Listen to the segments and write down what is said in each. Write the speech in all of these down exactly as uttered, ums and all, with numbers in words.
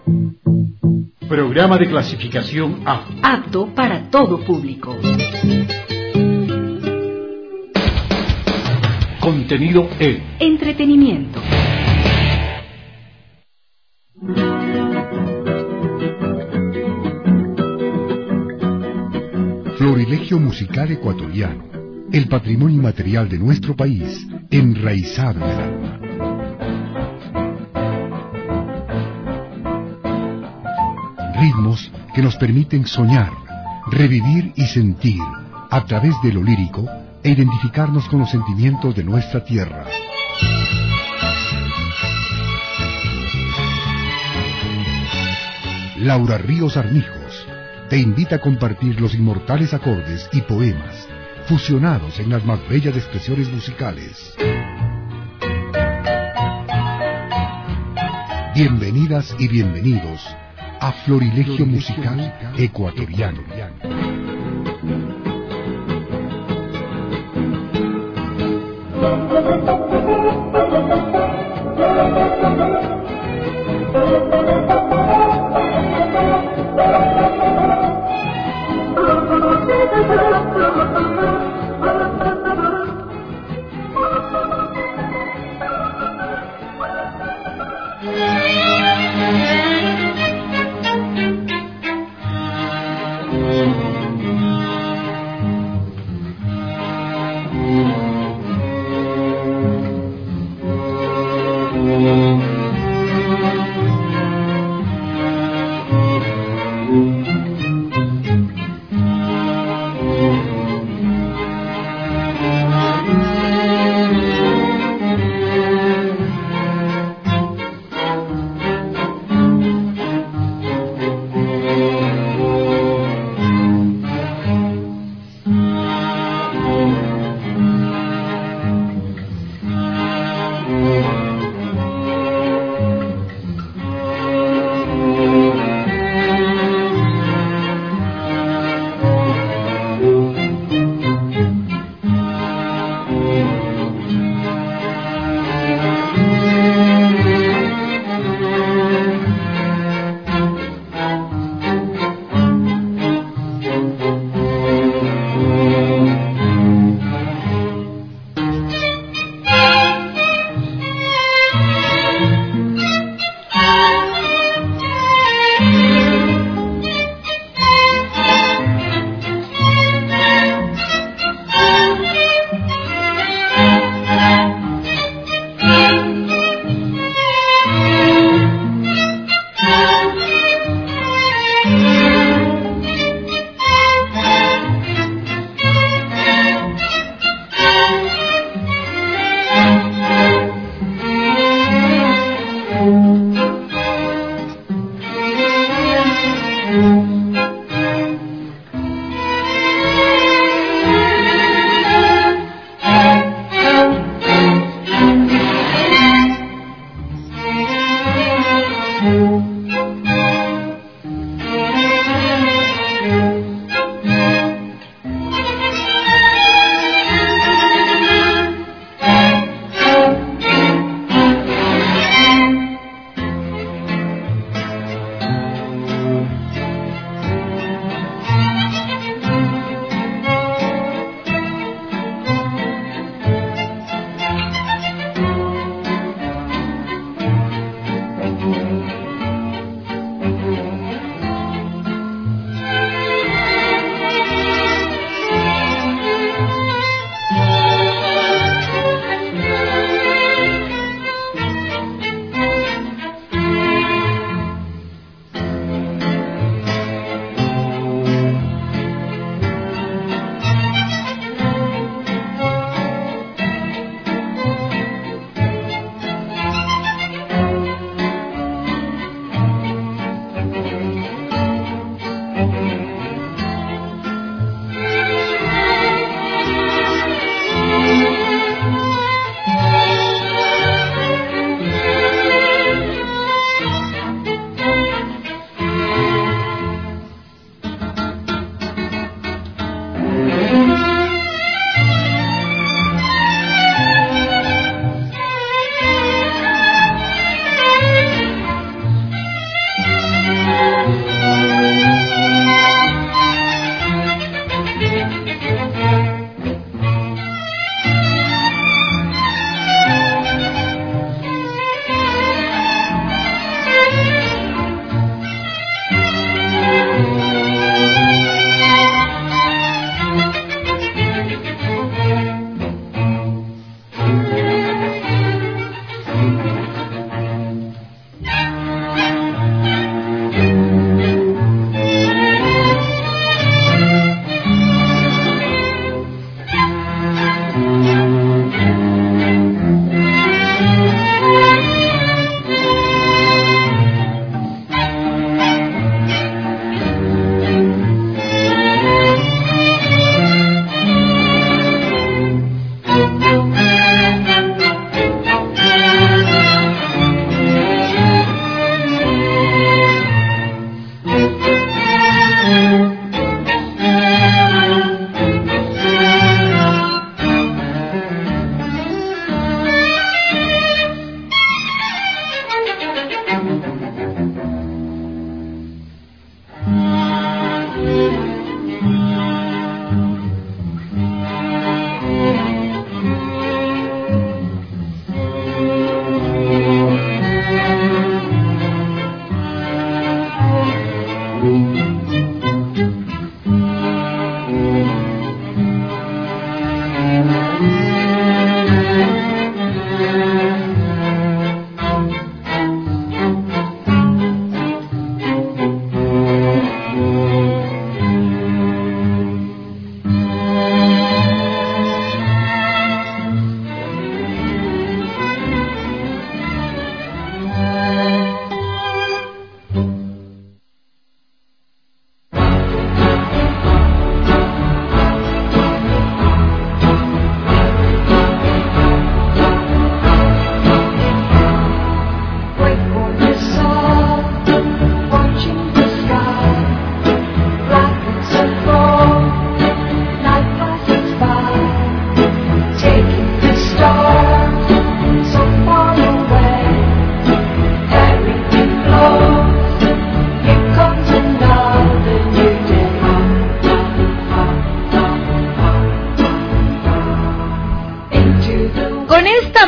Programa de clasificación A. Apto para todo público. Contenido E. Entretenimiento. Florilegio musical ecuatoriano, el patrimonio inmaterial de nuestro país, enraizado en el alma. Ritmos que nos permiten soñar, revivir y sentir, a través de lo lírico, e identificarnos con los sentimientos de nuestra tierra. Laura Ríos Armijos te invita a compartir los inmortales acordes y poemas, fusionados en las más bellas expresiones musicales. Bienvenidas y bienvenidos a Florilegio Musical Ecuatoriano.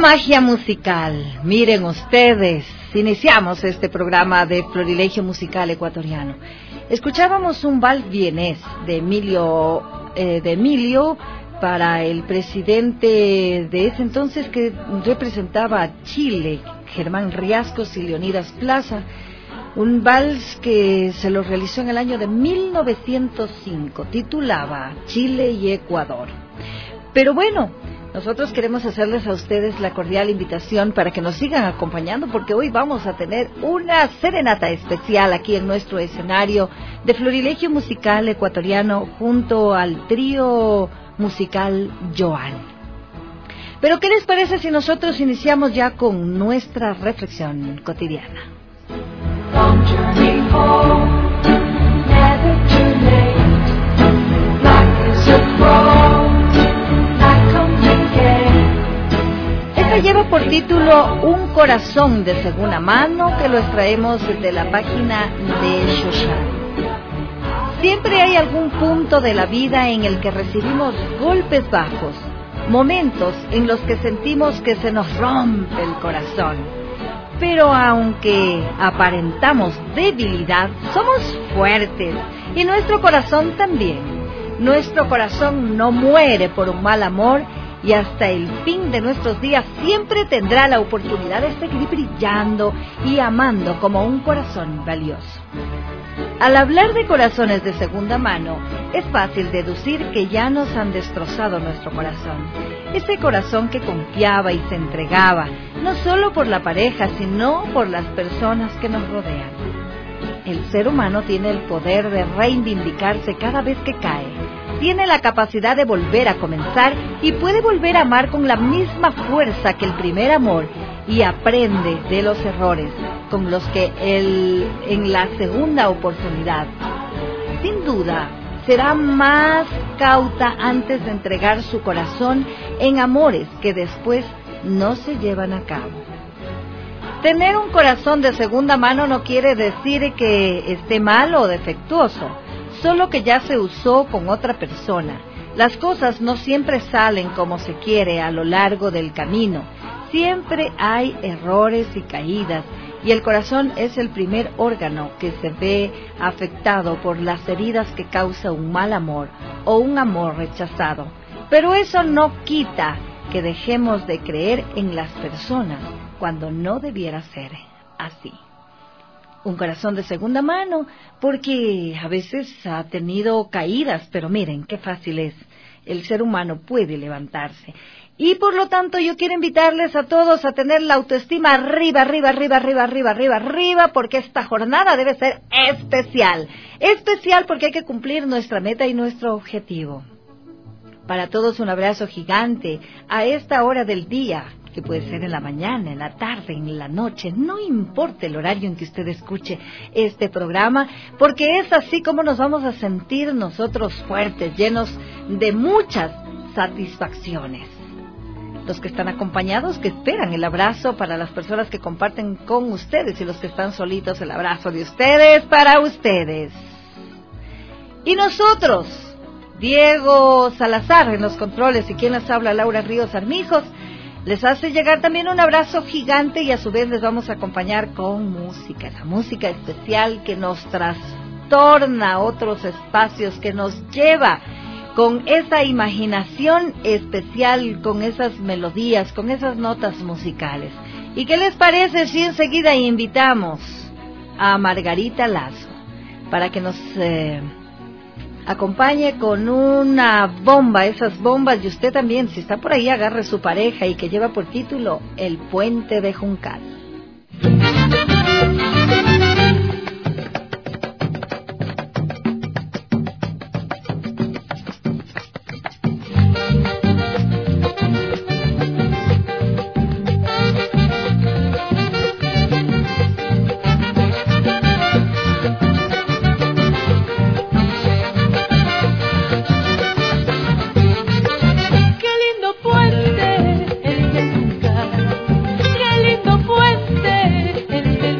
magia musical. Miren ustedes, iniciamos este programa de Florilegio Musical Ecuatoriano. Escuchábamos un vals vienés de Emilio, eh, de Emilio para el presidente de ese entonces que representaba a Chile, Germán Riascos y Leonidas Plaza. Un vals que se lo realizó en el año de mil novecientos cinco, titulaba Chile y Ecuador. Pero bueno, nosotros queremos hacerles a ustedes la cordial invitación para que nos sigan acompañando, porque hoy vamos a tener una serenata especial aquí en nuestro escenario de Florilegio Musical Ecuatoriano junto al trío musical Joan. Pero ¿qué les parece si nosotros iniciamos ya con nuestra reflexión cotidiana? Long journey home, never too late. Life is a road that comes again. Esta lleva por título Un corazón de segunda mano, que lo extraemos de la página de Shoshan. Siempre hay algún punto de la vida en el que recibimos golpes bajos, momentos en los que sentimos que se nos rompe el corazón. Pero aunque aparentamos debilidad, somos fuertes y nuestro corazón también. Nuestro corazón no muere por un mal amor y hasta el fin de nuestros días siempre tendrá la oportunidad de seguir brillando y amando como un corazón valioso. Al hablar de corazones de segunda mano, es fácil deducir que ya nos han destrozado nuestro corazón. Ese corazón que confiaba y se entregaba, no solo por la pareja, sino por las personas que nos rodean. El ser humano tiene el poder de reivindicarse cada vez que cae. Tiene la capacidad de volver a comenzar y puede volver a amar con la misma fuerza que el primer amor, y aprende de los errores con los que él en la segunda oportunidad. Sin duda, será más cauta antes de entregar su corazón en amores que después no se llevan a cabo. Tener un corazón de segunda mano no quiere decir que esté mal o defectuoso, solo que ya se usó con otra persona. Las cosas no siempre salen como se quiere a lo largo del camino. Siempre hay errores y caídas, y el corazón es el primer órgano que se ve afectado por las heridas que causa un mal amor o un amor rechazado. Pero eso no quita que dejemos de creer en las personas cuando no debiera ser así. Un corazón de segunda mano, porque a veces ha tenido caídas, pero miren qué fácil es. El ser humano puede levantarse. Y por lo tanto yo quiero invitarles a todos a tener la autoestima arriba, arriba, arriba, arriba, arriba, arriba, arriba, porque esta jornada debe ser especial. Especial porque hay que cumplir nuestra meta y nuestro objetivo. Para todos un abrazo gigante a esta hora del día, que puede ser en la mañana, en la tarde, en la noche, no importa el horario en que usted escuche este programa, porque es así como nos vamos a sentir nosotros fuertes, llenos de muchas satisfacciones. Los que están acompañados, que esperan el abrazo para las personas que comparten con ustedes, y los que están solitos, el abrazo de ustedes para ustedes. Y nosotros, Diego Salazar en los controles y quien les habla, Laura Ríos Armijos, les hace llegar también un abrazo gigante, y a su vez les vamos a acompañar con música, la música especial que nos trastorna a otros espacios, que nos lleva con esa imaginación especial, con esas melodías, con esas notas musicales. ¿Y qué les parece si enseguida invitamos a Margarita Lazo para que nos eh, acompañe con una bomba, esas bombas? Y usted también, si está por ahí, agarre su pareja, y que lleva por título El Puente de Juncal. El de Juncal, qué lindo puente el de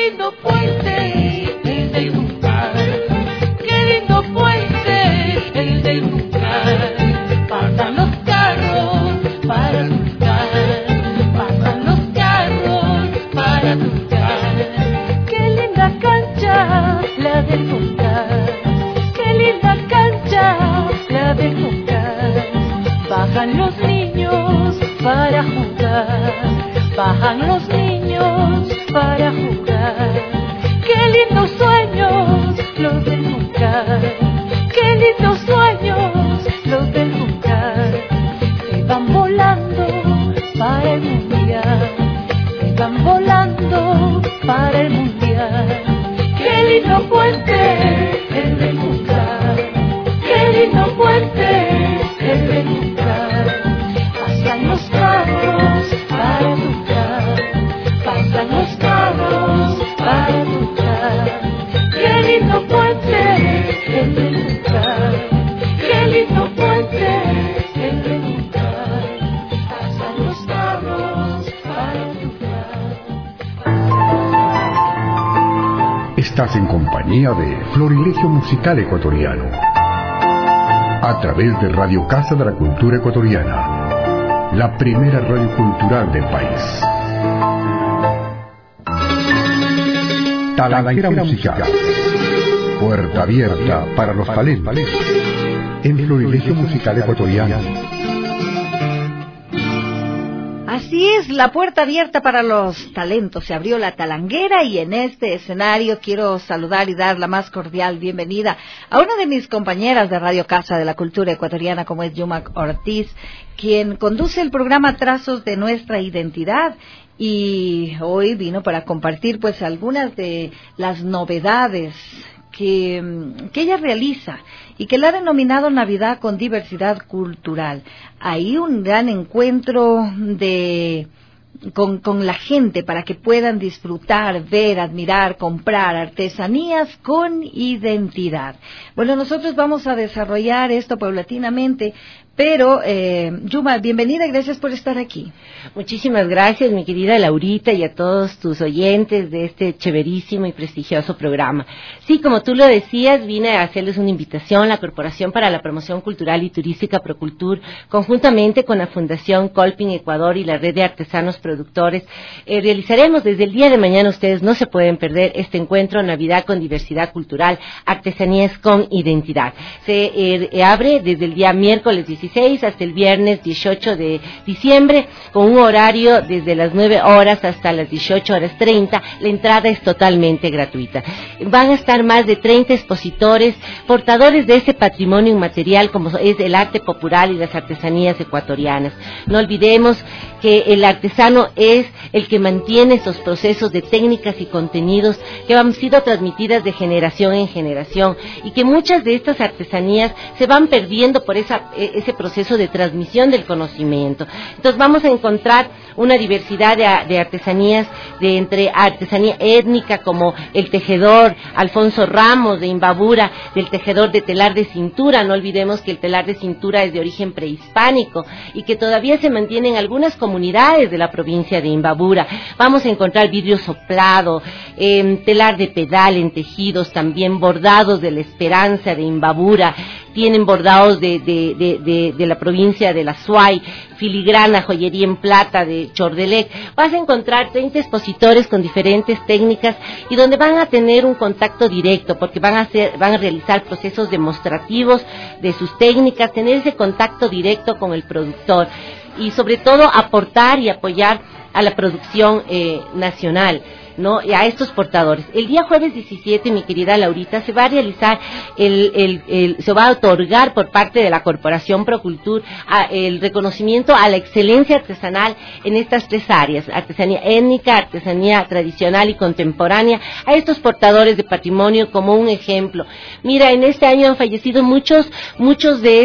lindo puente el de Juncal, qué lindo puente el de Juncal. Pasan los carros para Juncal, pasan los carros para Juncal. Qué linda cancha la de Juncal, qué linda cancha la de Juncal. Bajan los niños para jugar, bajan los niños para jugar. Qué lindos sueños los del Juncal, qué lindos sueños los del Juncal. Se van volando para el mundial, se van volando para el mundial. Qué lindo puente el del Juncal, qué lindo puente el del Juncal. Pasan los carros para Juncal, pasan los carros para Juncal. Qué lindo puente el del Juncal, qué lindo puente el del Juncal. Pasan los carros para Juncal. Estás en compañía de Florilegio Musical Ecuatoriano, a través de Radio Casa de la Cultura Ecuatoriana, la primera radio cultural del país. Talanquera Musical, puerta abierta para los talentos, en Florilegio Musical Ecuatoriano. Así es, la puerta abierta para los talentos. Se abrió la talanguera y en este escenario quiero saludar y dar la más cordial bienvenida a una de mis compañeras de Radio Casa de la Cultura Ecuatoriana, como es Yumac Ortiz, quien conduce el programa Trazos de Nuestra Identidad. Y hoy vino para compartir pues algunas de las novedades que, que ella realiza y que la ha denominado Navidad con Diversidad Cultural. Hay un gran encuentro de con, con la gente para que puedan disfrutar, ver, admirar, comprar artesanías con identidad. Bueno, nosotros vamos a desarrollar esto paulatinamente, pero, eh, Yuma, bienvenida y gracias por estar aquí. Muchísimas gracias, mi querida Laurita, y a todos tus oyentes de este chéverísimo y prestigioso programa. Sí, como tú lo decías, vine a hacerles una invitación. La Corporación para la Promoción Cultural y Turística Procultur, conjuntamente con la Fundación Colping Ecuador y la Red de Artesanos Productores, eh, realizaremos desde el día de mañana, ustedes no se pueden perder, este encuentro Navidad con Diversidad Cultural, Artesanías con Identidad. Se eh, abre desde el día miércoles dieciséis hasta el viernes dieciocho de diciembre, con un horario desde las nueve horas hasta las dieciocho horas treinta. La entrada es totalmente gratuita. Van a estar más de treinta expositores, portadores de ese patrimonio inmaterial como es el arte popular y las artesanías ecuatorianas. No olvidemos que el artesano es el que mantiene esos procesos de técnicas y contenidos que han sido transmitidas de generación en generación, y que muchas de estas artesanías se van perdiendo por esa, ese proceso de transmisión del conocimiento. Entonces vamos a encontrar una diversidad de, de artesanías, de entre artesanía étnica como el tejedor Alfonso Ramos de Imbabura, del tejedor de telar de cintura. No olvidemos que el telar de cintura es de origen prehispánico y que todavía se mantiene en algunas comunidades de la provincia de Imbabura. Vamos a encontrar vidrio soplado, eh, telar de pedal en tejidos, también bordados de la Esperanza de Imbabura, tienen bordados de, de, de, de, de la provincia de la Suay, filigrana, joyería en plata de Chordelec. Vas a encontrar treinta expositores con diferentes técnicas y donde van a tener un contacto directo, porque van a hacer, van a realizar procesos demostrativos de sus técnicas, tener ese contacto directo con el productor y sobre todo aportar y apoyar a la producción eh, nacional, ¿no? A estos portadores. El día jueves diecisiete, mi querida Laurita, se va a realizar el, el, el se va a otorgar por parte de la Corporación Procultur a, el reconocimiento a la excelencia artesanal en estas tres áreas: artesanía étnica, artesanía tradicional y contemporánea, a estos portadores de patrimonio como un ejemplo. Mira, en este año han fallecido muchos, muchos de estos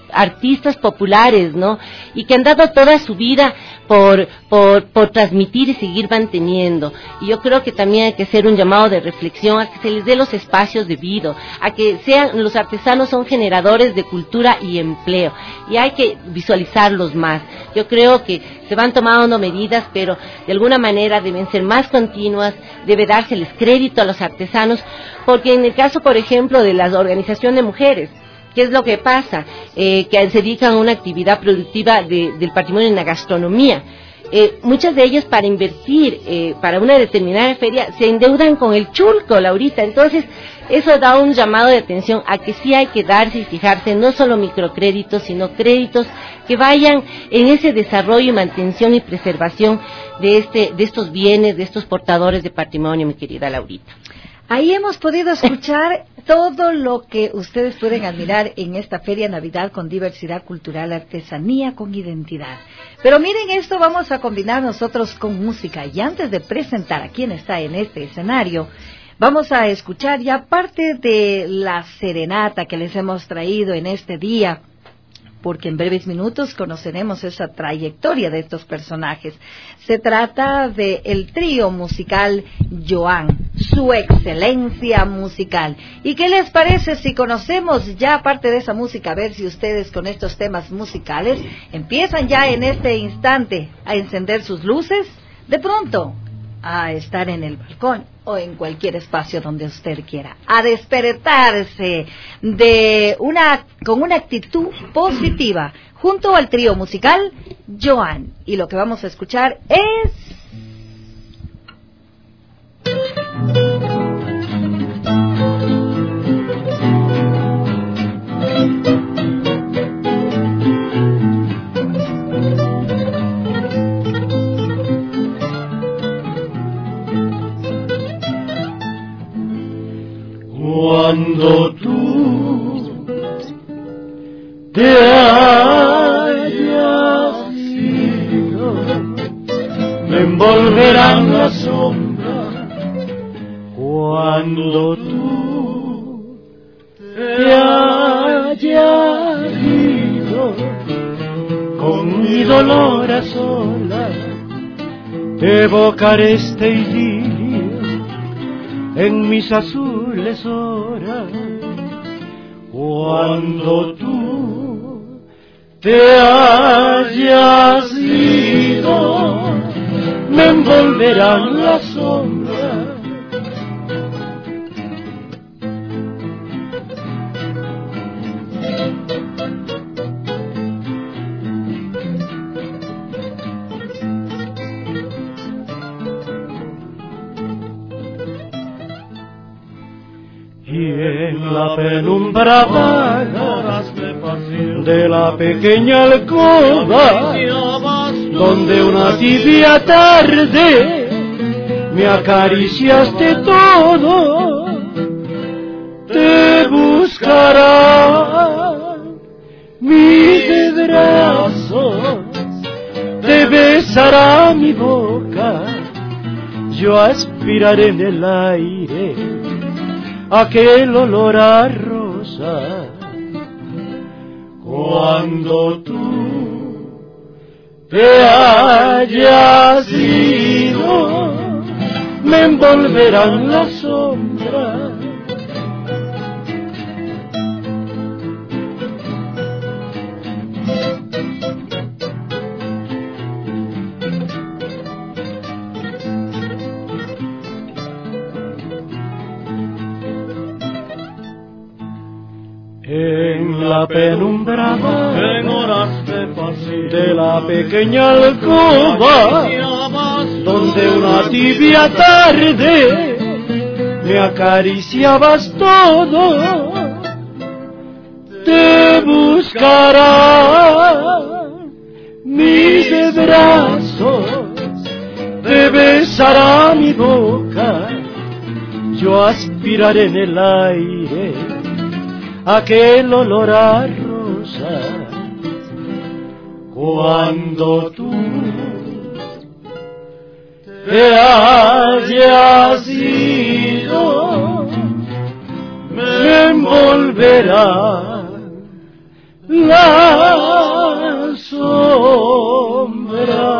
artistas populares, ¿no? Y que han dado toda su vida por, por, por transmitir y seguir manteniendo. Y yo creo que también hay que hacer un llamado de reflexión a que se les dé los espacios debidos, a que sean, los artesanos son generadores de cultura y empleo, y hay que visualizarlos más. Yo creo que se van tomando medidas, pero de alguna manera deben ser más continuas, debe dárseles crédito a los artesanos, porque en el caso, por ejemplo, de la organización de mujeres, ¿qué es lo que pasa? Eh, que se dedican a una actividad productiva de, del patrimonio en la gastronomía. Eh, muchas de ellas para invertir eh, para una determinada feria se endeudan con el chulco, Laurita. Entonces eso da un llamado de atención a que sí hay que darse y fijarse no solo microcréditos, sino créditos que vayan en ese desarrollo y mantención y preservación de este de estos bienes, de estos portadores de patrimonio, mi querida Laurita. Ahí hemos podido escuchar todo lo que ustedes pueden admirar en esta Feria Navidad con diversidad cultural, artesanía con identidad. Pero miren esto, vamos a combinar nosotros con música. Y antes de presentar a quien está en este escenario, vamos a escuchar ya parte de la serenata que les hemos traído en este día, porque en breves minutos conoceremos esa trayectoria de estos personajes. Se trata de el trío musical Joan, su excelencia musical. ¿Y qué les parece si conocemos ya parte de esa música? A ver si ustedes con estos temas musicales empiezan ya en este instante a encender sus luces, de pronto a estar en el balcón o en cualquier espacio donde usted quiera, a despertarse de una con una actitud positiva junto al trío musical Joan. Y lo que vamos a escuchar es Cuando tú te hayas ido, me envolverán las sombras. Cuando tú te hayas ido, con mi dolor a solas, te evocaré este idilio en mis azules horas. Cuando tú te hayas ido, me envolverán las sombras. En la penumbra vaga de la pequeña alcoba, donde una tibia tarde me acariciaste todo, te buscará mis brazos, te besará mi boca, yo aspiraré en el aire aquel olor a rosa. Cuando tú te hayas ido, me envolverán las sombras. En la penumbra en horas de pasillo de la pequeña alcoba, donde una tibia tarde me acariciabas todo, te buscará mis brazos, te besará mi boca, yo aspiraré en el aire aquel olor a rosa. Cuando tú te hayas ido, me envolverán la sombra.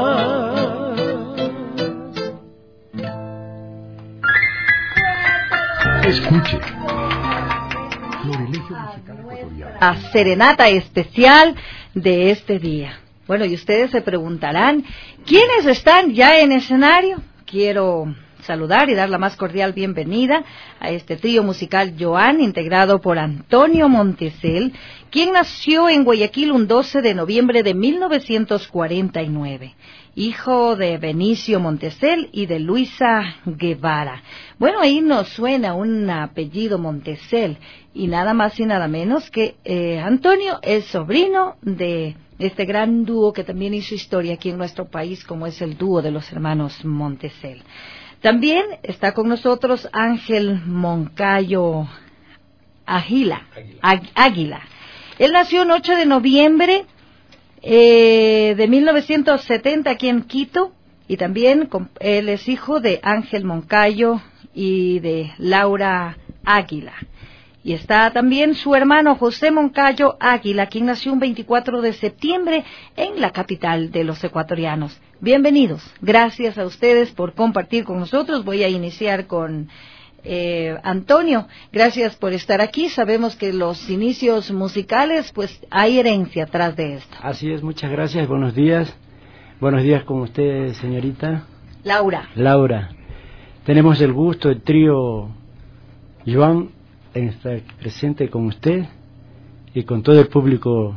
Escuche. Florilegio Musical Ecuatoriano. La serenata especial de este día. Bueno, y ustedes se preguntarán, ¿quiénes están ya en escenario? Quiero saludar y dar la más cordial bienvenida a este trío musical Joan, integrado por Antonio Montesel, quien nació en Guayaquil un doce de noviembre de mil novecientos cuarenta y nueve, hijo de Benicio Montesel y de Luisa Guevara. Bueno, ahí nos suena un apellido Montesel, y nada más y nada menos que eh, Antonio es sobrino de este gran dúo que también hizo historia aquí en nuestro país, como es el dúo de los hermanos Montesel. También está con nosotros Ángel Moncayo Águila. Águila. Águila. Él nació el ocho de noviembre eh, de mil novecientos setenta aquí en Quito, y también él es hijo de Ángel Moncayo y de Laura Águila. Y está también su hermano José Moncayo Águila, quien nació un veinticuatro de septiembre en la capital de los ecuatorianos. Bienvenidos, gracias a ustedes por compartir con nosotros. Voy a iniciar con eh, Antonio. Gracias por estar aquí. Sabemos que los inicios musicales, pues hay herencia atrás de esto. Así es, muchas gracias, buenos días. Buenos días con usted, señorita. Laura. Laura. Tenemos el gusto, el trío Joan, en estar presente con usted y con todo el público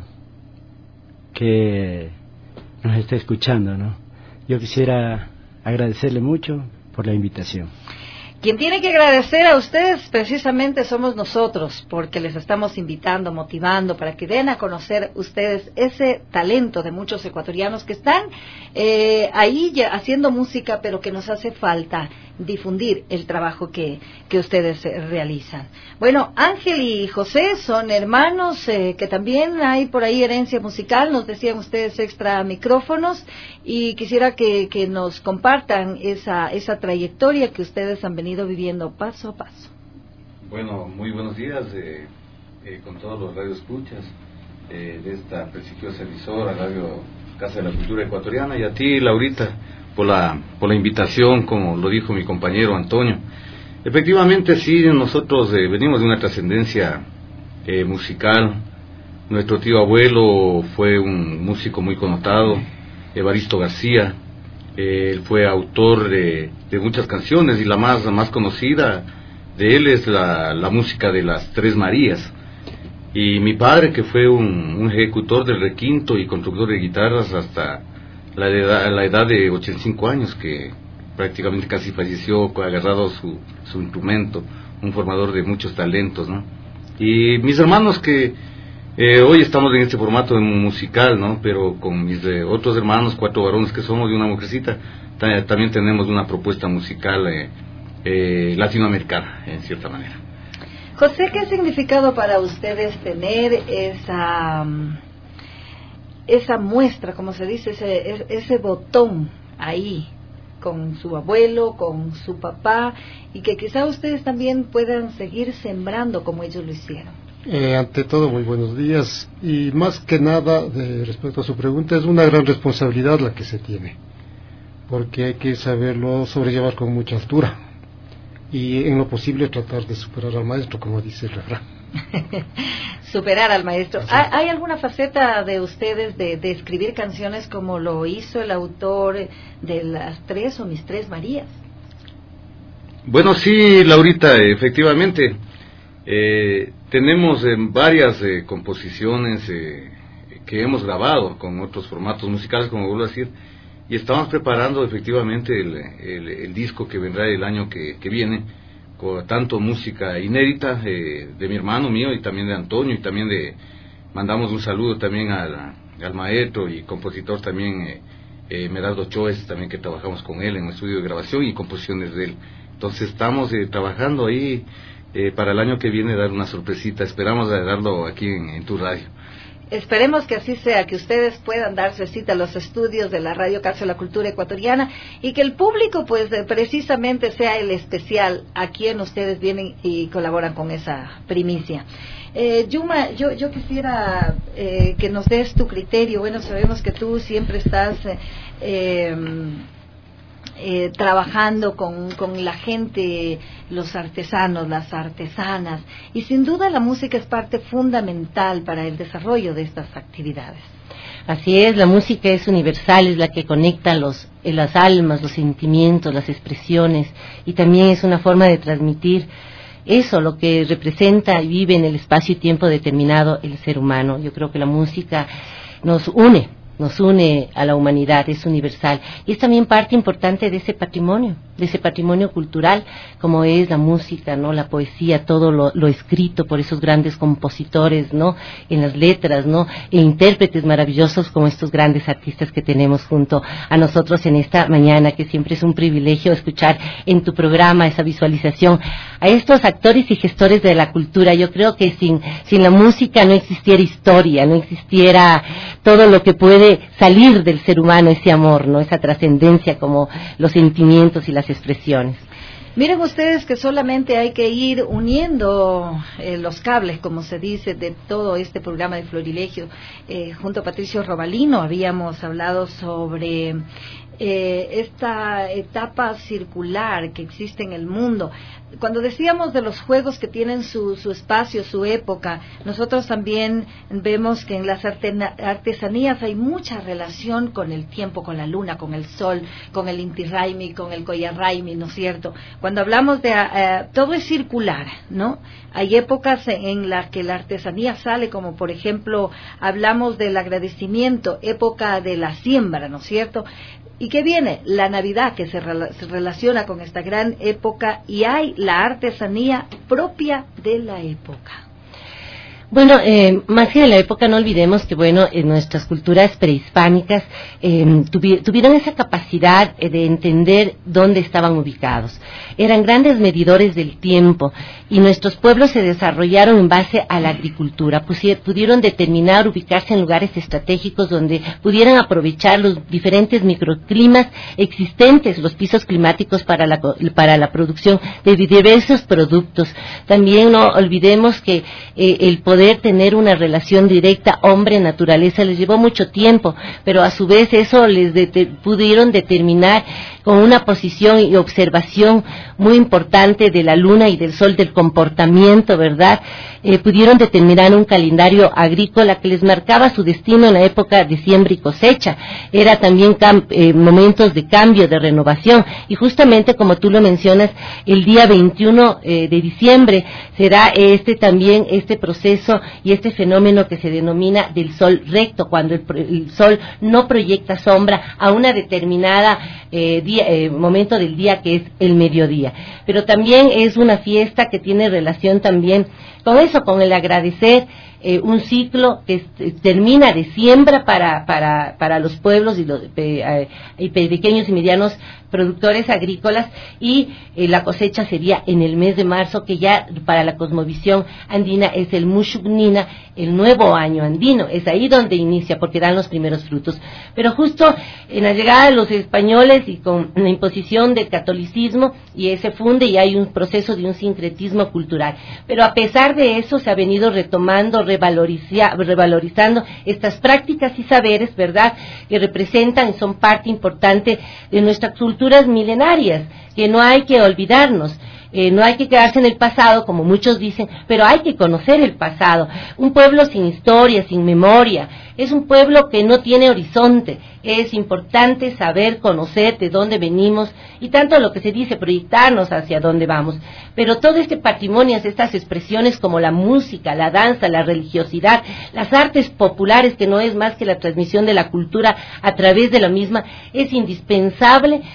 que nos está escuchando, ¿no? Yo quisiera agradecerle mucho por la invitación. Quien tiene que agradecer a ustedes precisamente somos nosotros, porque les estamos invitando, motivando, para que den a conocer ustedes ese talento de muchos ecuatorianos que están eh, ahí ya haciendo música, pero que nos hace falta difundir el trabajo que, que ustedes eh, realizan. Bueno, Ángel y José son hermanos, eh, que también hay por ahí herencia musical, nos decían ustedes extra micrófonos, y quisiera que, que nos compartan esa, esa trayectoria que ustedes han venido viviendo paso a paso. Bueno, muy buenos días eh, eh, con todos los radioescuchas eh, de esta prestigiosa emisora, Radio Casa de la Cultura Ecuatoriana, y a ti, Laurita, por la, por la invitación, como lo dijo mi compañero Antonio. Efectivamente, sí, nosotros eh, venimos de una trascendencia eh, musical. Nuestro tío abuelo fue un músico muy connotado, Evaristo García. Eh, él fue autor de, de muchas canciones, y la más, la más conocida de él es la, la música de las Tres Marías. Y mi padre, que fue un, un ejecutor del requinto y constructor de guitarras hasta la edad, la edad de ochenta y cinco años, que prácticamente casi falleció agarrado su, su instrumento, un formador de muchos talentos, ¿no? Y mis hermanos, que eh, hoy estamos en este formato musical, ¿no? Pero con mis eh, otros hermanos, cuatro varones que somos y una mujercita, ta- también tenemos una propuesta musical eh, eh, latinoamericana, en cierta manera. José, ¿qué significado para ustedes tener esa esa muestra, como se dice, ese, ese botón ahí, con su abuelo, con su papá, y que quizá ustedes también puedan seguir sembrando como ellos lo hicieron? Eh, ante todo, muy buenos días, y más que nada, de respecto a su pregunta, es una gran responsabilidad la que se tiene, porque hay que saberlo sobrellevar con mucha altura, y en lo posible tratar de superar al maestro, como dice el refrán. Superar al maestro. ¿Hay, ¿Hay alguna faceta de ustedes de, de escribir canciones como lo hizo el autor de las tres o mis tres Marías? Bueno, sí, Laurita, efectivamente. Eh, tenemos eh, varias eh, composiciones eh, que hemos grabado con otros formatos musicales, como vuelvo a decir, y estamos preparando efectivamente el, el, el disco que vendrá el año que, que viene, con tanto música inédita eh, de mi hermano mío y también de Antonio, y también de mandamos un saludo también al, al maestro y compositor también eh, eh, Meraldo Choes, también, que trabajamos con él en el estudio de grabación y composiciones de él. Entonces estamos eh, trabajando ahí eh, para el año que viene dar una sorpresita, esperamos darlo aquí en, en tu radio. esperemos que así sea, que ustedes puedan darse cita a los estudios de la Radio Casa de la Cultura Ecuatoriana y que el público pues precisamente sea el especial a quien ustedes vienen y colaboran con esa primicia. Eh, Yuma, yo, yo quisiera eh, que nos des tu criterio. Bueno, sabemos que tú siempre estás eh, eh, Eh, trabajando con, con la gente, los artesanos, las artesanas, y sin duda la música es parte fundamental para el desarrollo de estas actividades. Así es, la música es universal, es la que conecta los, eh, las almas, los sentimientos, las expresiones, y también es una forma de transmitir eso, lo que representa y vive en el espacio y tiempo determinado el ser humano. Yo creo que la música nos une, nos une a la humanidad, es universal y es también parte importante de ese patrimonio, de ese patrimonio cultural como es la música, ¿no? La poesía, todo lo, lo escrito por esos grandes compositores, ¿no? En las letras, ¿no? E intérpretes maravillosos como estos grandes artistas que tenemos junto a nosotros en esta mañana, que siempre es un privilegio escuchar en tu programa esa visualización a estos actores y gestores de la cultura. Yo creo que sin, sin la música no existiera historia, no existiera todo lo que puede salir del ser humano, ese amor, ¿no? Esa trascendencia como los sentimientos y las expresiones. Miren ustedes que solamente hay que ir uniendo eh, los cables, como se dice, de todo este programa de Florilegio. Eh, junto a Patricio Robalino habíamos hablado sobre eh, esta etapa circular que existe en el mundo. Cuando decíamos de los juegos que tienen su, su espacio, su época, nosotros también vemos que en las artesanías hay mucha relación con el tiempo, con la luna, con el sol, con el Inti Raymi, con el Koya Raymi, ¿no es cierto? Cuando hablamos de... Uh, todo es circular, ¿no? Hay épocas en las que la artesanía sale, como por ejemplo, hablamos del agradecimiento, época de la siembra, ¿no es cierto? ¿Y qué viene? La Navidad, que se, rela se relaciona con esta gran época, y hay la artesanía propia de la época. Bueno, eh, más que de la época, no olvidemos que, bueno, en nuestras culturas prehispánicas eh, tuvi tuvieron esa capacidad eh, de entender dónde estaban ubicados. Eran grandes medidores del tiempo y nuestros pueblos se desarrollaron en base a la agricultura. Pudieron determinar, ubicarse en lugares estratégicos donde pudieran aprovechar los diferentes microclimas existentes, los pisos climáticos para la, para la producción de diversos productos. También no olvidemos que eh, el poder tener una relación directa hombre-naturaleza les llevó mucho tiempo, pero a su vez eso les de pudieron determinar con una posición y observación muy importante de la luna y del sol, del comportamiento, ¿verdad? Eh, pudieron determinar un calendario agrícola que les marcaba su destino en la época de siembra y cosecha. Era también eh, momentos de cambio, de renovación, y justamente como tú lo mencionas, el día veintiuno eh, de diciembre será este también este proceso y este fenómeno que se denomina del sol recto, cuando el, el sol no proyecta sombra a una determinada eh, día, eh, momento del día, que es el mediodía. Pero también es una fiesta que tiene relación también con eso, con el agradecer eh, un ciclo que eh, termina de siembra para para para los pueblos y los eh, eh, pequeños y medianos productores agrícolas, y eh, la cosecha sería en el mes de marzo, que ya para la cosmovisión andina es el Mushugnina, el nuevo año andino. Es ahí donde inicia, porque dan los primeros frutos. Pero justo en la llegada de los españoles y con la imposición del catolicismo, y ese funde y hay un proceso de un sincretismo cultural. Pero a pesar de eso se ha venido retomando, revaloriza, revalorizando estas prácticas y saberes, ¿verdad?, que representan y son parte importante de nuestra cultura milenarias, que no hay que olvidarnos. Eh, no hay que quedarse en el pasado, como muchos dicen, pero hay que conocer el pasado. Un pueblo sin historia, sin memoria, es un pueblo que no tiene horizonte. Es importante saber, conocer de dónde venimos, y tanto lo que se dice, proyectarnos hacia dónde vamos. Pero todo este patrimonio, estas expresiones como la música, la danza, la religiosidad, las artes populares, que no es más que la transmisión de la cultura a través de la misma, es indispensable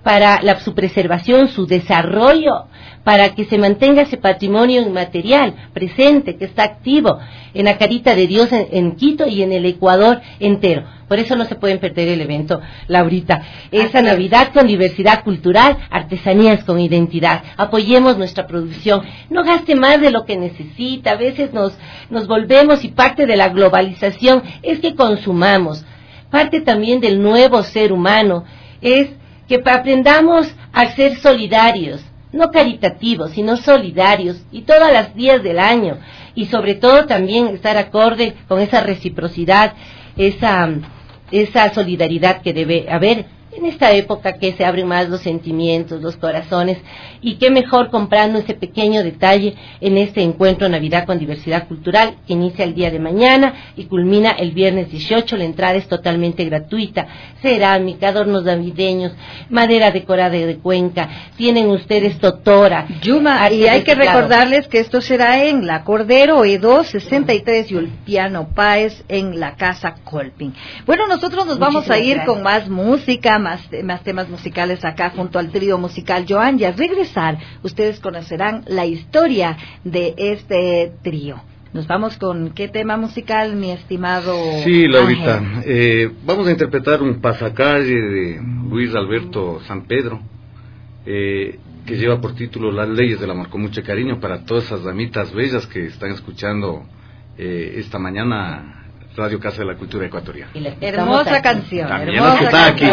para la, su preservación, su desarrollo, para que se mantenga ese patrimonio inmaterial presente, que está activo en la Carita de Dios en, en Quito y en el Ecuador entero. Por eso no se pueden perder el evento, Laurita. Esa Navidad con diversidad cultural, artesanías con identidad. Apoyemos nuestra producción. No gaste más de lo que necesita. A veces nos, nos volvemos, y parte de la globalización es que consumamos. Parte también del nuevo ser humano es que aprendamos a ser solidarios. No caritativos, sino solidarios, y todas las días del año, y sobre todo también estar acorde con esa reciprocidad, esa, esa solidaridad que debe haber en esta época, que se abren más los sentimientos, los corazones, y qué mejor comprando ese pequeño detalle en este encuentro Navidad con Diversidad Cultural, que inicia el día de mañana y culmina el viernes dieciocho. La entrada es totalmente gratuita. Cerámica, adornos navideños, madera decorada de Cuenca, tienen ustedes totora, Yuma, y hay que recordarles que esto será en la Cordero E dos sesenta y tres y Ulpiano Páez en la Casa Colpin. Bueno, nosotros nos vamos a ir gracias. con más música, más, más temas musicales acá junto al trío musical Joan, y al regresar ustedes conocerán la historia de este trío. Nos vamos con qué tema musical, mi estimado Sí, Laurita, eh, vamos a interpretar un pasacalle de Luis Alberto San Pedro, eh, que lleva por título Las leyes del amor, con mucho cariño para todas esas damitas bellas que están escuchando eh, esta mañana Radio Casa de la Cultura Ecuatoriana. Y la hermosa canción. También hermosa los que están aquí.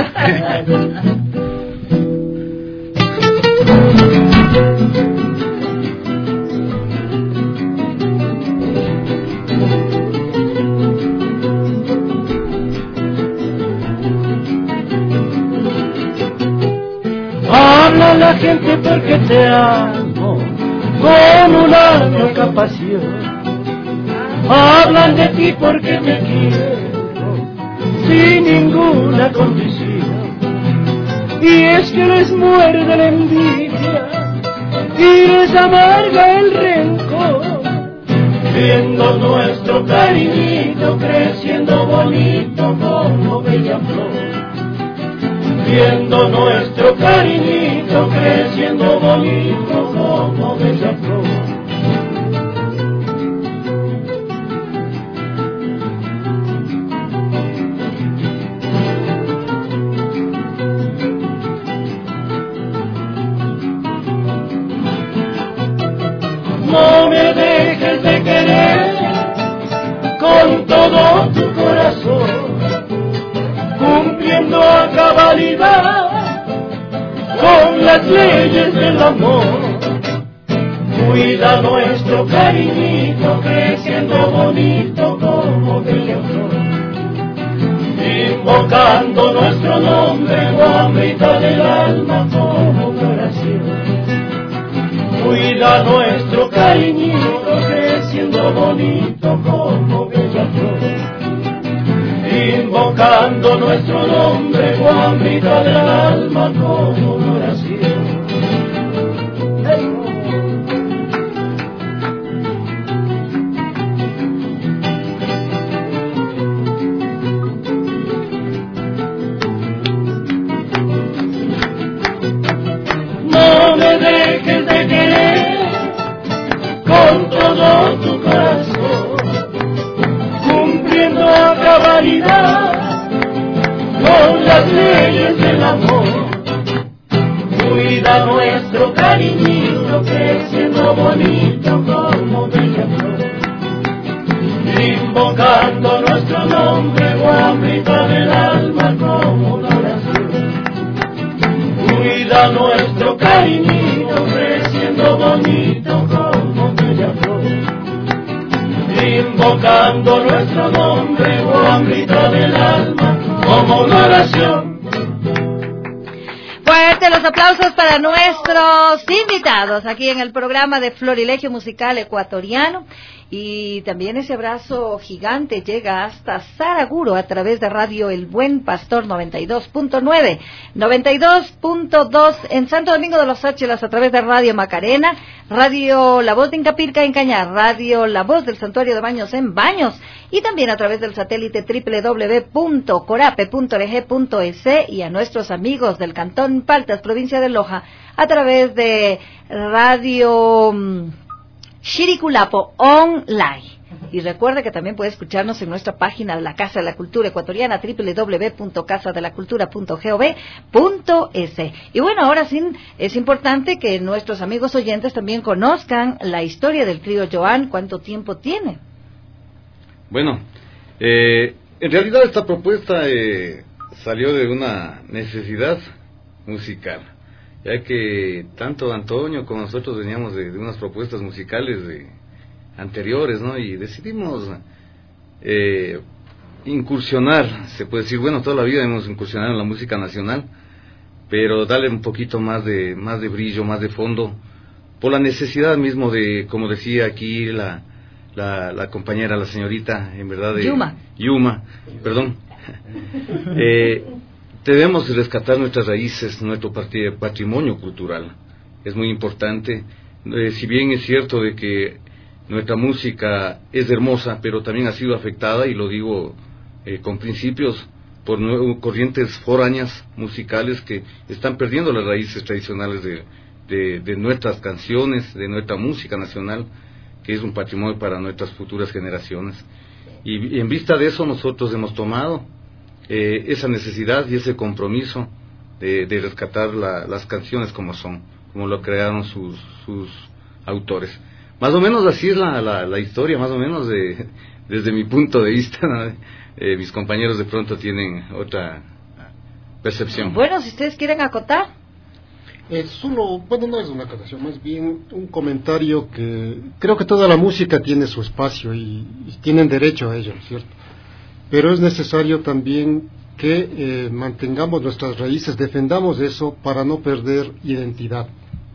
Habla la gente porque te amo con una loca pasión. Hablan de ti porque te quiero sin ninguna condición. Y es que les muerde la envidia y les amarga el rencor, viendo nuestro cariñito creciendo bonito como bella flor. Viendo nuestro cariñito creciendo bonito como bella flor. No me dejes de querer con todo tu corazón, cumpliendo a cabalidad con las leyes del amor. Cuida nuestro cariñito creciendo bonito como bella flor, invocando nuestro nombre, guambrita del alma como oración. Cuida nuestro cariñito creciendo bonito como bella flor, invocando nuestro nombre, guambrita del alma como oración. No me dejes de querer con todo tu corazón, cumpliendo a cabalidad con las leyes del amor. Cuida nuestro cariñito creciendo bonito como bella flor, invocando nuestro nombre, guambrita del alma como una oración. Cuida nuestro cariñito creciendo bonito como bella flor, invocando nuestro nombre, guambrita del alma como una oración. Fuerte los aplausos para nuestros invitados aquí en el programa de Florilegio Musical Ecuatoriano. Y también ese abrazo gigante llega hasta Saraguro a través de Radio El Buen Pastor noventa y dos punto nueve, noventa y dos punto dos en Santo Domingo de los Áchilas a través de Radio Macarena, Radio La Voz de Incapirca en Cañar, Radio La Voz del Santuario de Baños en Baños, y también a través del satélite doble u doble u doble u punto corape punto org punto es y a nuestros amigos del Cantón Paltas, provincia de Loja, a través de Radio Chiriculapo Online. Y recuerda que también puede escucharnos en nuestra página de la Casa de la Cultura Ecuatoriana, doble u doble u doble u punto casa de la cultura punto gov punto es. Y bueno, ahora sí, es importante que nuestros amigos oyentes también conozcan la historia del trío Joan. ¿Cuánto tiempo tiene? Bueno, eh, en realidad esta propuesta eh, salió de una necesidad musical, ya que tanto Antonio como nosotros veníamos de, de unas propuestas musicales de, anteriores, ¿no? Y decidimos eh, incursionar, se puede decir, bueno, toda la vida hemos incursionado en la música nacional, pero darle un poquito más de más de brillo, más de fondo, por la necesidad mismo de, como decía aquí la la, la compañera, la señorita, en verdad, de Yuma, Yuma, perdón, eh, debemos rescatar nuestras raíces, nuestro patrimonio cultural, es muy importante, eh, si bien es cierto de que nuestra música es hermosa, pero también ha sido afectada, y lo digo eh, con principios, por nuevas corrientes foráneas musicales que están perdiendo las raíces tradicionales de, de, de nuestras canciones, de nuestra música nacional, que es un patrimonio para nuestras futuras generaciones. Y, y en vista de eso nosotros hemos tomado eh, esa necesidad y ese compromiso de, de rescatar la, las canciones como son, como lo crearon sus, sus autores. Más o menos así es la, la, la historia, más o menos de, desde mi punto de vista, ¿no? eh, mis compañeros de pronto tienen otra percepción. Bueno, si ustedes quieren acotar. Es solo, bueno, no es una acotación, más bien un comentario que creo que toda la música tiene su espacio y, y tienen derecho a ello, ¿cierto? Pero es necesario también que eh, mantengamos nuestras raíces, defendamos eso para no perder identidad.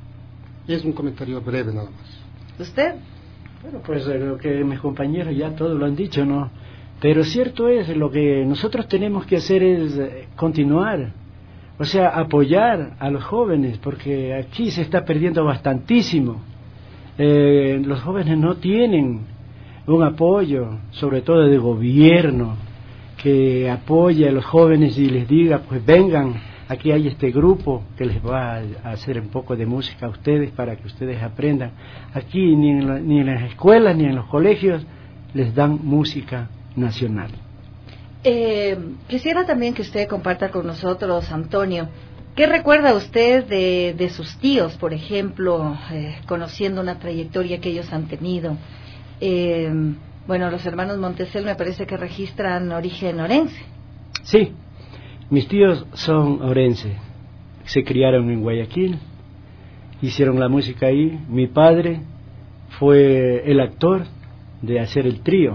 Es un comentario breve nada más. ¿Usted? Bueno, pues lo que mis compañeros ya todos lo han dicho, ¿no? Pero cierto es, lo que nosotros tenemos que hacer es continuar, o sea, apoyar a los jóvenes, porque aquí se está perdiendo bastantísimo. Eh, los jóvenes no tienen un apoyo, sobre todo de gobierno, que apoye a los jóvenes y les diga, pues vengan, aquí hay este grupo que les va a hacer un poco de música a ustedes para que ustedes aprendan. Aquí ni en, la, ni en las escuelas ni en los colegios les dan música nacional. Eh, quisiera también que usted comparta con nosotros, Antonio, ¿qué recuerda usted de, de sus tíos, por ejemplo, eh, conociendo una trayectoria que ellos han tenido? Eh, bueno, los hermanos Montesel me parece que registran origen orense. Sí. Mis tíos son orenses, se criaron en Guayaquil, hicieron la música ahí. Mi padre fue el actor de hacer el trío,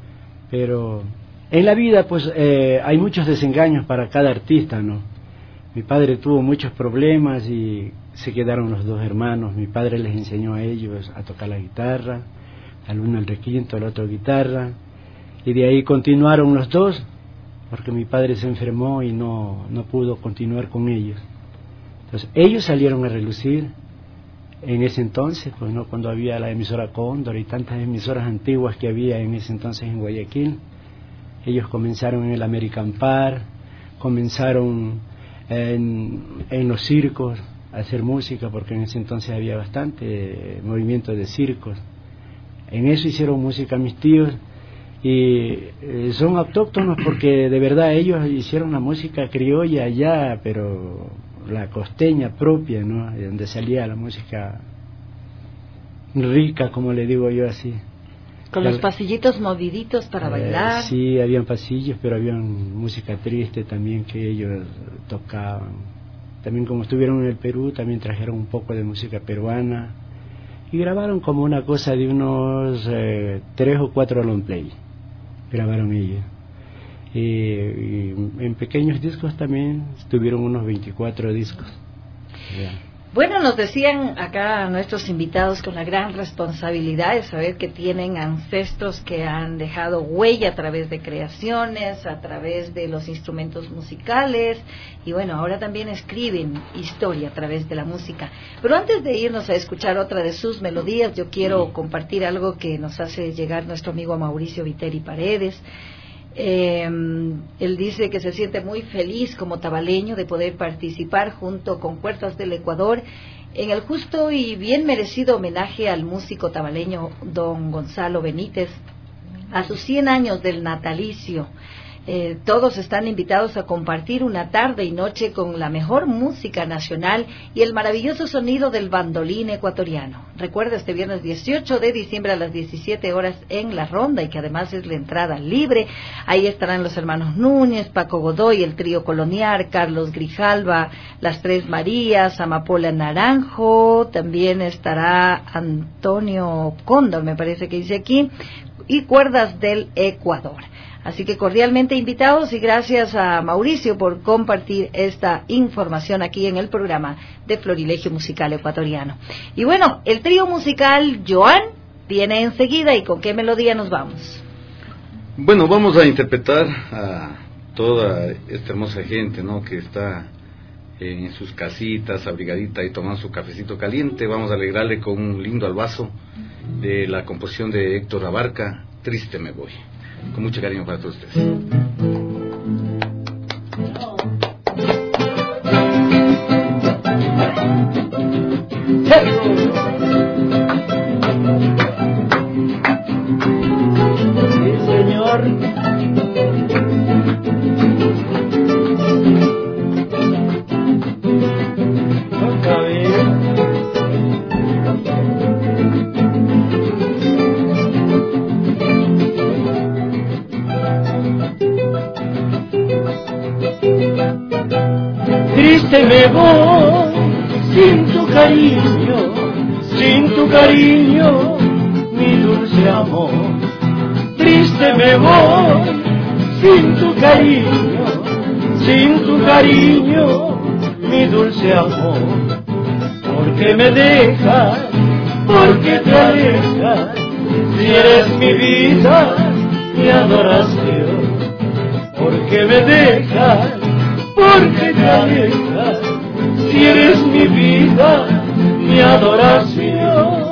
pero en la vida pues eh, hay muchos desengaños para cada artista, ¿no? Mi padre tuvo muchos problemas y se quedaron los dos hermanos. Mi padre les enseñó a ellos a tocar la guitarra, al uno el requinto, al otro guitarra, y de ahí continuaron los dos, porque mi padre se enfermó y no, no pudo continuar con ellos. Entonces ellos salieron a relucir en ese entonces, pues no, cuando había la emisora Cóndor y tantas emisoras antiguas que había en ese entonces en Guayaquil. Ellos comenzaron en el American Park, comenzaron en, en los circos a hacer música, porque en ese entonces había bastante eh, movimiento de circos. En eso hicieron música mis tíos, y eh, son autóctonos porque de verdad ellos hicieron la música criolla allá, pero la costeña propia, ¿no? De donde salía la música rica, como le digo yo así. Con los pasillitos moviditos para eh, bailar. Sí, habían pasillos, pero había música triste también que ellos tocaban. También como estuvieron en el Perú, también trajeron un poco de música peruana. Y grabaron como una cosa de unos eh, tres o cuatro long play. Grabaron ellos. Y, y en pequeños discos también tuvieron unos veinticuatro discos. Yeah. Bueno, nos decían acá nuestros invitados con la gran responsabilidad de saber que tienen ancestros que han dejado huella a través de creaciones, a través de los instrumentos musicales, y bueno, ahora también escriben historia a través de la música. Pero antes de irnos a escuchar otra de sus melodías, yo quiero compartir algo que nos hace llegar nuestro amigo Mauricio Viteri Paredes. Eh, él dice que se siente muy feliz como tabaleño de poder participar junto con Puertas del Ecuador en el justo y bien merecido homenaje al músico tabaleño don Gonzalo Benítez a sus cien años del natalicio. Eh, todos están invitados a compartir una tarde y noche con la mejor música nacional y el maravilloso sonido del bandolín ecuatoriano. Recuerda, este viernes dieciocho de diciembre a las diecisiete horas en La Ronda, y que además es la entrada libre. Ahí estarán los hermanos Núñez, Paco Godoy, el trío Colonial, Carlos Grijalva, las Tres Marías, Amapola Naranjo, también estará Antonio Cóndor, me parece que dice aquí, y Cuerdas del Ecuador. Así que cordialmente invitados, y gracias a Mauricio por compartir esta información aquí en el programa de Florilegio Musical Ecuatoriano. Y bueno, el trío musical Joan viene enseguida. ¿Y con qué melodía nos vamos? Bueno, vamos a interpretar a toda esta hermosa gente, ¿no?, que está en sus casitas, abrigadita y tomando su cafecito caliente. Vamos a alegrarle con un lindo albazo de la composición de Héctor Abarca, Triste me voy. Con mucho cariño para todos ustedes. Sí, señor. Nunca vi. Triste me voy sin tu cariño, sin tu cariño, mi dulce amor. Triste me voy sin tu cariño, sin tu cariño, mi dulce amor. Porque me dejas, porque te alejas, si eres mi vida, mi adoración. Porque me dejas, porque te alejas, si eres mi vida, mi adoración.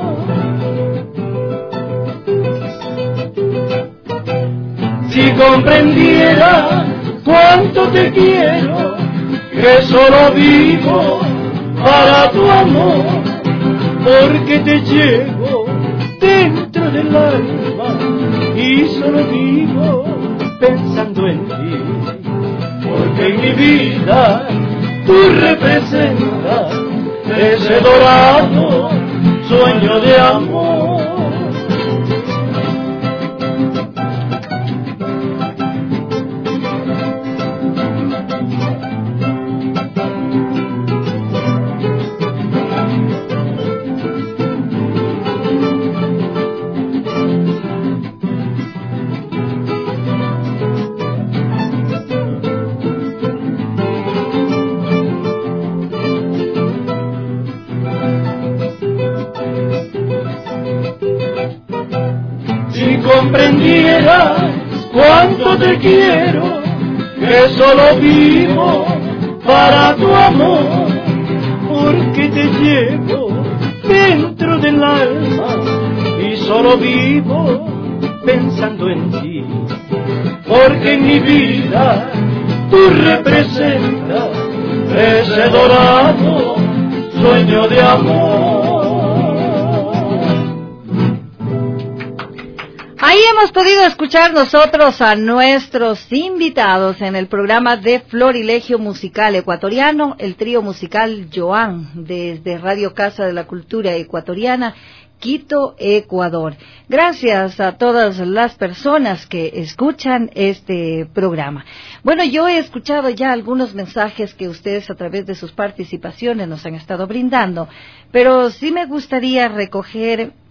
Si comprendiera cuánto te quiero, que solo vivo para tu amor, porque te llevo dentro del alma y solo vivo pensando en ti. Porque en mi vida tú representas ese dorado sueño de amor. Comprendieras cuánto te quiero, que solo vivo para tu amor, porque te llevo dentro del alma y solo vivo pensando en ti. Porque en mi vida tú representas ese dorado sueño de amor. Ahí hemos podido escuchar nosotros a nuestros invitados en el programa de Florilegio Musical Ecuatoriano, el trío musical Joan, desde Radio Casa de la Cultura Ecuatoriana, Quito, Ecuador. Gracias a todas las personas que escuchan este programa. Bueno, yo he escuchado ya algunos mensajes que ustedes a través de sus participaciones nos han estado brindando, pero sí me gustaría recoger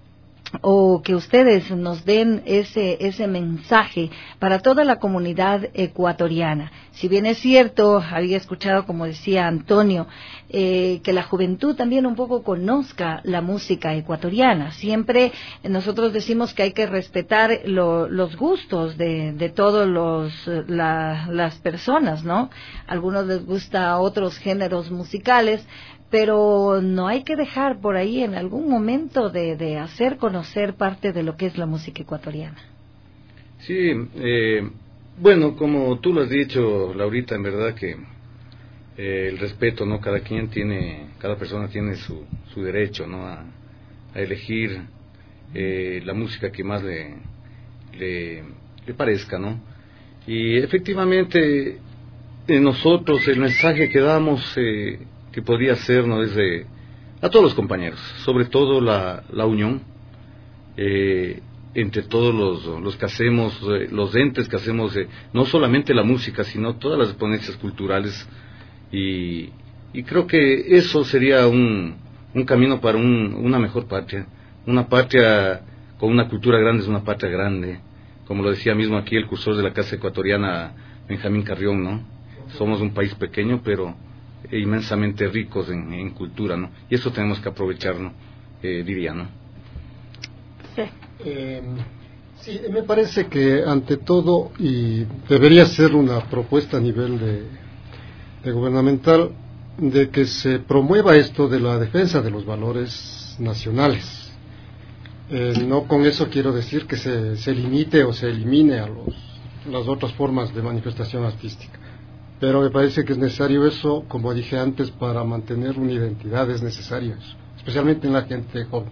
o que ustedes nos den ese ese mensaje para toda la comunidad ecuatoriana. Si bien es cierto, había escuchado, como decía Antonio, eh, que la juventud también un poco conozca la música ecuatoriana. Siempre nosotros decimos que hay que respetar lo, los gustos de, de todos los la, las personas, ¿no? A algunos les gusta otros géneros musicales, pero no hay que dejar por ahí en algún momento de, de hacer conocer parte de lo que es la música ecuatoriana. Sí, eh, bueno, como tú lo has dicho, Laurita, en verdad que eh, el respeto, ¿no? Cada quien tiene, cada persona tiene su, su derecho, ¿no? A, a elegir eh, la música que más le, le, le parezca, ¿no? Y efectivamente, eh, nosotros, el mensaje que damos... Eh, que podría ser, ¿no? Desde a todos los compañeros, sobre todo la, la unión eh, entre todos los, los que hacemos, eh, los entes que hacemos, eh, no solamente la música, sino todas las ponencias culturales, y, y creo que eso sería un, un camino para un, una mejor patria, una patria con una cultura grande, es una patria grande, como lo decía mismo aquí el cursor de la Casa Ecuatoriana, Benjamín Carrión, ¿no? Somos un país pequeño, pero e inmensamente ricos en, en cultura, ¿no? Y eso tenemos que aprovechar, ¿no? Eh, diría, ¿no? Sí. Eh, sí, me parece que ante todo, y debería ser una propuesta a nivel de, de gubernamental, de que se promueva esto de la defensa de los valores nacionales. Eh, no con eso quiero decir que se, se limite o se elimine a los, las otras formas de manifestación artística. Pero me parece que es necesario eso, como dije antes, para mantener una identidad es necesario eso, especialmente en la gente joven.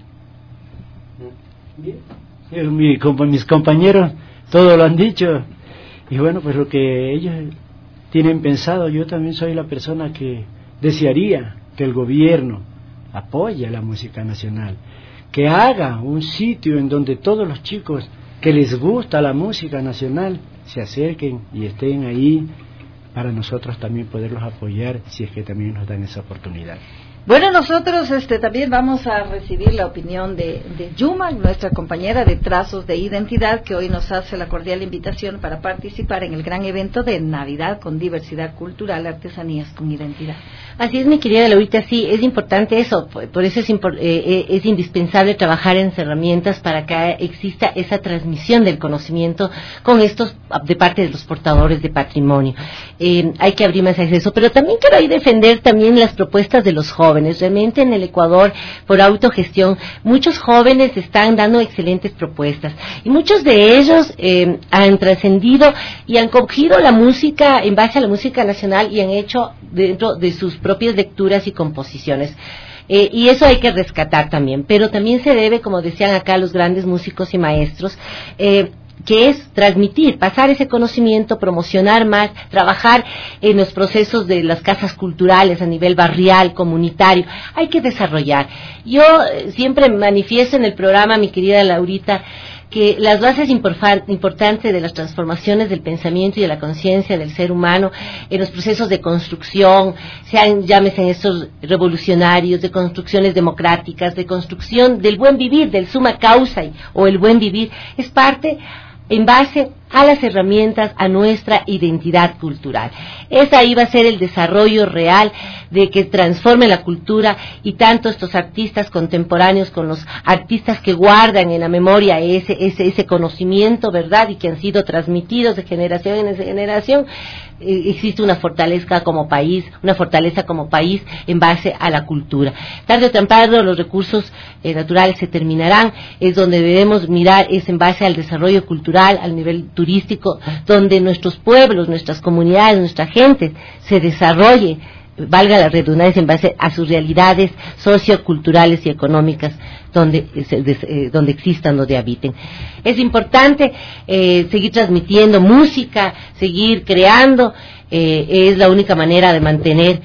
Bien. Mi, como mis compañeros, todo lo han dicho, y bueno, pues lo que ellos tienen pensado, yo también soy la persona que desearía que el gobierno apoye la música nacional, que haga un sitio en donde todos los chicos que les gusta la música nacional se acerquen y estén ahí, para nosotros también poderlos apoyar si es que también nos dan esa oportunidad. Bueno, nosotros este, también vamos a recibir la opinión de, de Yuma, nuestra compañera de Trazos de Identidad, que hoy nos hace la cordial invitación para participar en el gran evento de Navidad con diversidad cultural, artesanías con identidad. Así es, mi querida Laurita, sí, es importante eso, por eso es, impor, eh, es indispensable trabajar en herramientas para que exista esa transmisión del conocimiento con estos, de parte de los portadores de patrimonio. Eh, hay que abrir más acceso, pero también quiero ahí defender también las propuestas de los jóvenes. Realmente en el Ecuador, por autogestión, muchos jóvenes están dando excelentes propuestas y muchos de ellos eh, han trascendido y han cogido la música en base a la música nacional y han hecho dentro de sus propias lecturas y composiciones. Eh, y eso hay que rescatar también, pero también se debe, como decían acá los grandes músicos y maestros, eh, que es transmitir, pasar ese conocimiento, promocionar más, trabajar en los procesos de las casas culturales a nivel barrial, comunitario, hay que desarrollar. Yo eh, siempre manifiesto en el programa, mi querida Laurita, que las bases importantes de las transformaciones del pensamiento y de la conciencia del ser humano en los procesos de construcción, sean, llámese estos revolucionarios, de construcciones democráticas, de construcción del buen vivir, del summa causa o el buen vivir, es parte en base a las herramientas, a nuestra identidad cultural. Ese ahí va a ser el desarrollo real de que transforme la cultura, y tanto estos artistas contemporáneos con los artistas que guardan en la memoria ese, ese, ese conocimiento, ¿verdad? Y que han sido transmitidos de generación en generación. Eh, existe una fortaleza como país, una fortaleza como país en base a la cultura. Tarde o temprano los recursos eh, naturales se terminarán, es donde debemos mirar, es en base al desarrollo cultural, al nivel turístico, donde nuestros pueblos, nuestras comunidades, nuestra gente se desarrolle, valga la redundancia, en base a sus realidades socioculturales y económicas donde, eh, donde existan, donde habiten. Es importante eh, seguir transmitiendo música, seguir creando, eh, es la única manera de mantener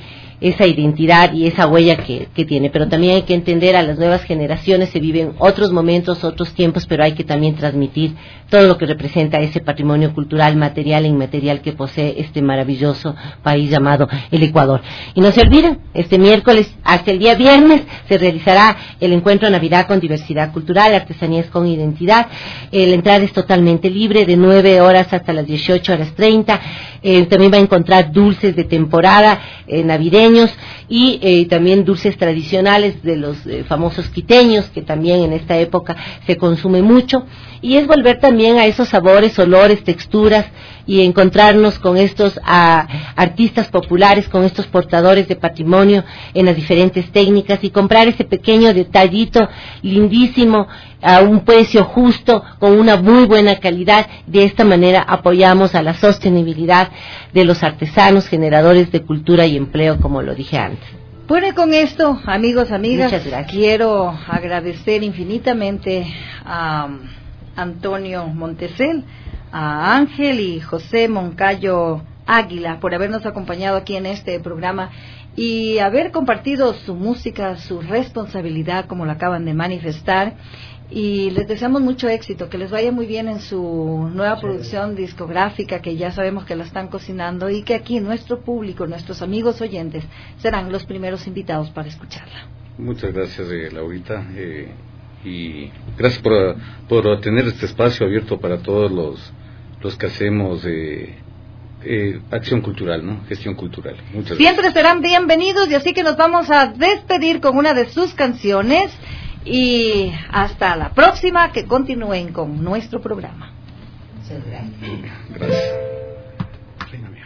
esa identidad y esa huella que, que tiene. Pero también hay que entender a las nuevas generaciones, se viven otros momentos, otros tiempos, pero hay que también transmitir todo lo que representa ese patrimonio cultural, material e inmaterial que posee este maravilloso país llamado el Ecuador. Y no se olviden, este miércoles hasta el día viernes se realizará el encuentro Navidad con diversidad cultural, artesanías con identidad. Eh, la entrada es totalmente libre, de nueve horas hasta las dieciocho horas treinta. Eh, también va a encontrar dulces de temporada eh, navideños y eh, también dulces tradicionales de los eh, famosos quiteños, que también en esta época se consume mucho. Y es volver también a esos sabores, olores, texturas y encontrarnos con estos a, artistas populares, con estos portadores de patrimonio en las diferentes técnicas y comprar ese pequeño detallito lindísimo a un precio justo, con una muy buena calidad. De esta manera apoyamos a la sostenibilidad de los artesanos, generadores de cultura y empleo, como lo dije antes. Bueno, y con esto, amigos, amigas, Muchas gracias. Quiero agradecer infinitamente a Antonio Montesel, a Ángel y José Moncayo Águila por habernos acompañado aquí en este programa y haber compartido su música, su responsabilidad, como lo acaban de manifestar. Y les deseamos mucho éxito, que les vaya muy bien en su nueva producción discográfica, que ya sabemos que la están cocinando, y que aquí nuestro público, nuestros amigos oyentes, serán los primeros invitados para escucharla. Muchas gracias, eh, Laurita, eh, y gracias por, por tener este espacio abierto para todos los, los que hacemos eh, eh, acción cultural, ¿no? Gestión cultural. Muchas Siempre gracias. serán bienvenidos, y así que nos vamos a despedir con una de sus canciones. Y hasta la próxima, que continúen con nuestro programa. Muchas gracias. Gracias. Reina mía.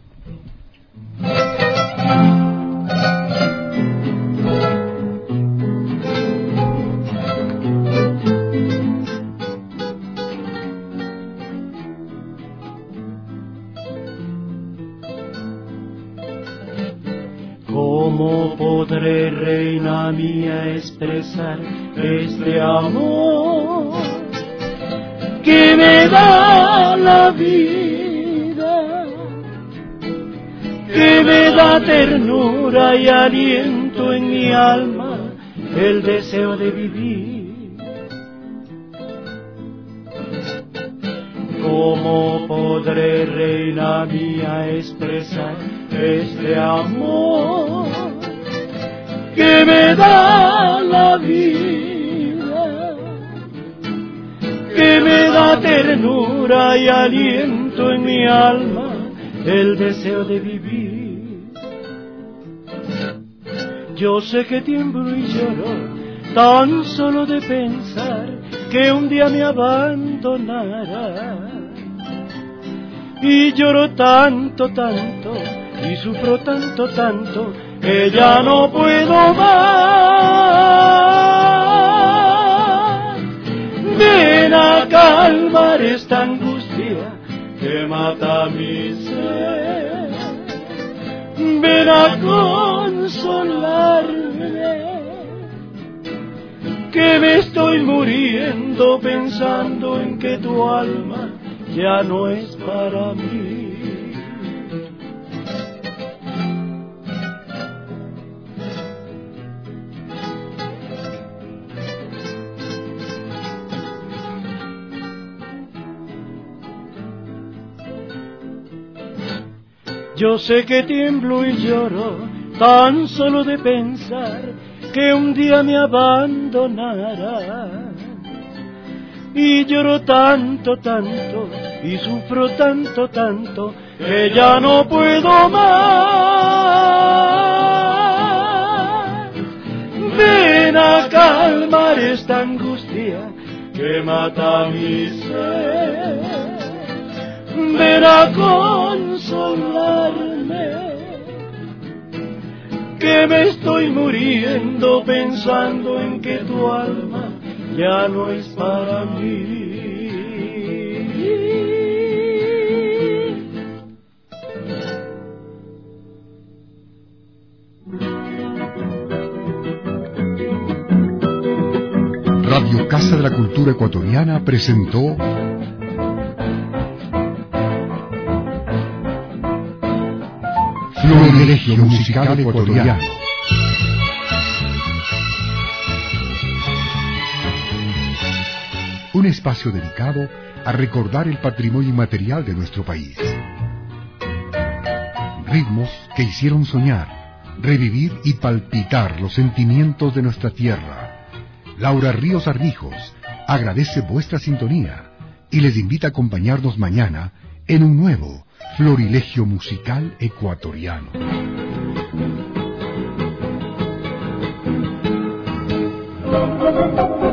¿Cómo podré, reina mía, expresar este amor que me da la vida, que me da ternura y aliento en mi alma, el deseo de vivir? ¿Cómo podré, reina mía, expresar este amor que me da la vida, que me da ternura y aliento en mi alma, el deseo de vivir? Yo sé que tiemblo y lloro tan solo de pensar que un día me abandonará, y lloro tanto, tanto, y sufro tanto, tanto, que ya no puedo más. Ven a calmar esta angustia que mata mi ser, ven a consolarme, que me estoy muriendo pensando en que tu alma ya no es para mí. Yo sé que tiemblo y lloro tan solo de pensar que un día me abandonará, y lloro tanto, tanto, y sufro tanto, tanto, que ya no puedo más. Ven a calmar esta angustia que mata mi ser, ven a consolarme, que me estoy muriendo pensando en que tu alma ya no es para mí. Radio Casa de la Cultura Ecuatoriana presentó Florilegio Musical Ecuatoriano. Un espacio dedicado a recordar el patrimonio inmaterial de nuestro país. Ritmos que hicieron soñar, revivir y palpitar los sentimientos de nuestra tierra. Laura Ríos Armijos agradece vuestra sintonía y les invita a acompañarnos mañana en un nuevo Florilegio Musical Ecuatoriano.